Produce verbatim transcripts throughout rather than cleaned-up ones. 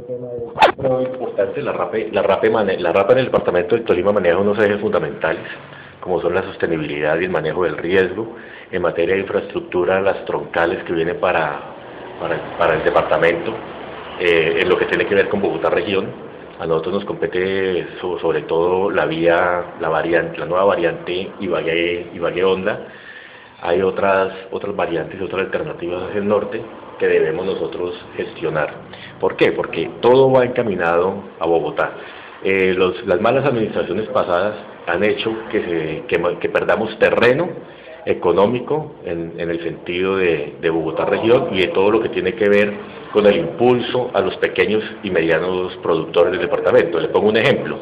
tema es muy importante. La RAPE, la RAPE, mane, la RAPE en el departamento del Tolima maneja unos ejes fundamentales, como son la sostenibilidad y el manejo del riesgo. En materia de infraestructura, las troncales que vienen para, para, para el departamento, eh, en lo que tiene que ver con Bogotá región. A nosotros nos compete sobre todo la vía, la variante, la nueva variante Ibagué, Ibagué Honda. Hay otras, otras variantes, otras alternativas hacia el norte que debemos nosotros gestionar. ¿Por qué? Porque todo va encaminado a Bogotá. Eh, los, las malas administraciones pasadas han hecho que, se, que, que perdamos terreno económico en, en el sentido de, de Bogotá región y de todo lo que tiene que ver con el impulso a los pequeños y medianos productores del departamento. Le pongo un ejemplo.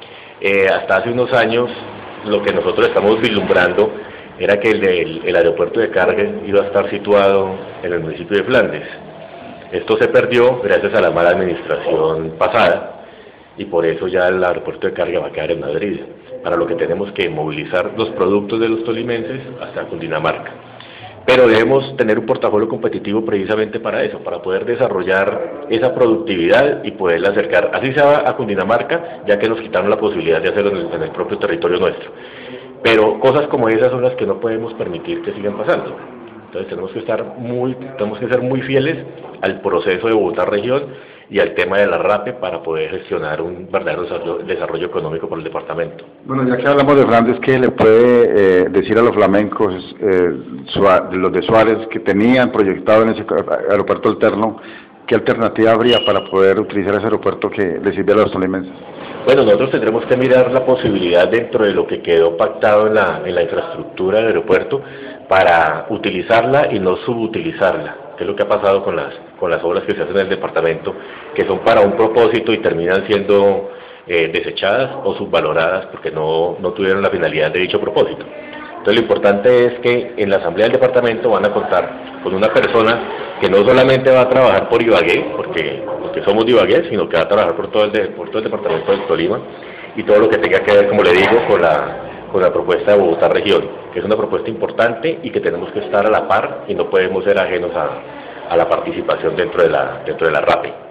Eh, hasta hace unos años lo que nosotros estamos vislumbrando era que el, el, el aeropuerto de carga iba a estar situado en el municipio de Flandes. Esto se perdió gracias a la mala administración pasada y por eso ya el aeropuerto de carga va a quedar en Madrid, para lo que tenemos que movilizar los productos de los tolimenses hasta Cundinamarca. Pero debemos tener un portafolio competitivo precisamente para eso, para poder desarrollar esa productividad y poderla acercar, así sea a Cundinamarca, ya que nos quitaron la posibilidad de hacerlo en el, en el propio territorio nuestro. Pero cosas como esas son las que no podemos permitir que sigan pasando. Entonces tenemos que estar muy, tenemos que ser muy fieles al proceso de Bogotá región y al tema de la RAPE para poder gestionar un verdadero desarrollo, desarrollo económico por el departamento. Bueno, ya que hablamos de Flandes, ¿qué le puede eh, decir a los flamencos, eh, los de Suárez, que tenían proyectado en ese aeropuerto alterno, qué alternativa habría para poder utilizar ese aeropuerto que le sirve a los tolimenses? Bueno, nosotros tendremos que mirar la posibilidad dentro de lo que quedó pactado en la, en la infraestructura del aeropuerto para utilizarla y no subutilizarla, que es lo que ha pasado con las, con las obras que se hacen en el departamento, que son para un propósito y terminan siendo eh, desechadas o subvaloradas porque no, no tuvieron la finalidad de dicho propósito. Entonces lo importante es que en la asamblea del departamento van a contar con una persona que no solamente va a trabajar por Ibagué, porque, porque somos de Ibagué, sino que va a trabajar por todo, el de, por todo el departamento del Tolima y todo lo que tenga que ver, como le digo, con la, con la propuesta de Bogotá región, que es una propuesta importante y que tenemos que estar a la par y no podemos ser ajenos a, a la participación dentro de la, dentro de la RAPE.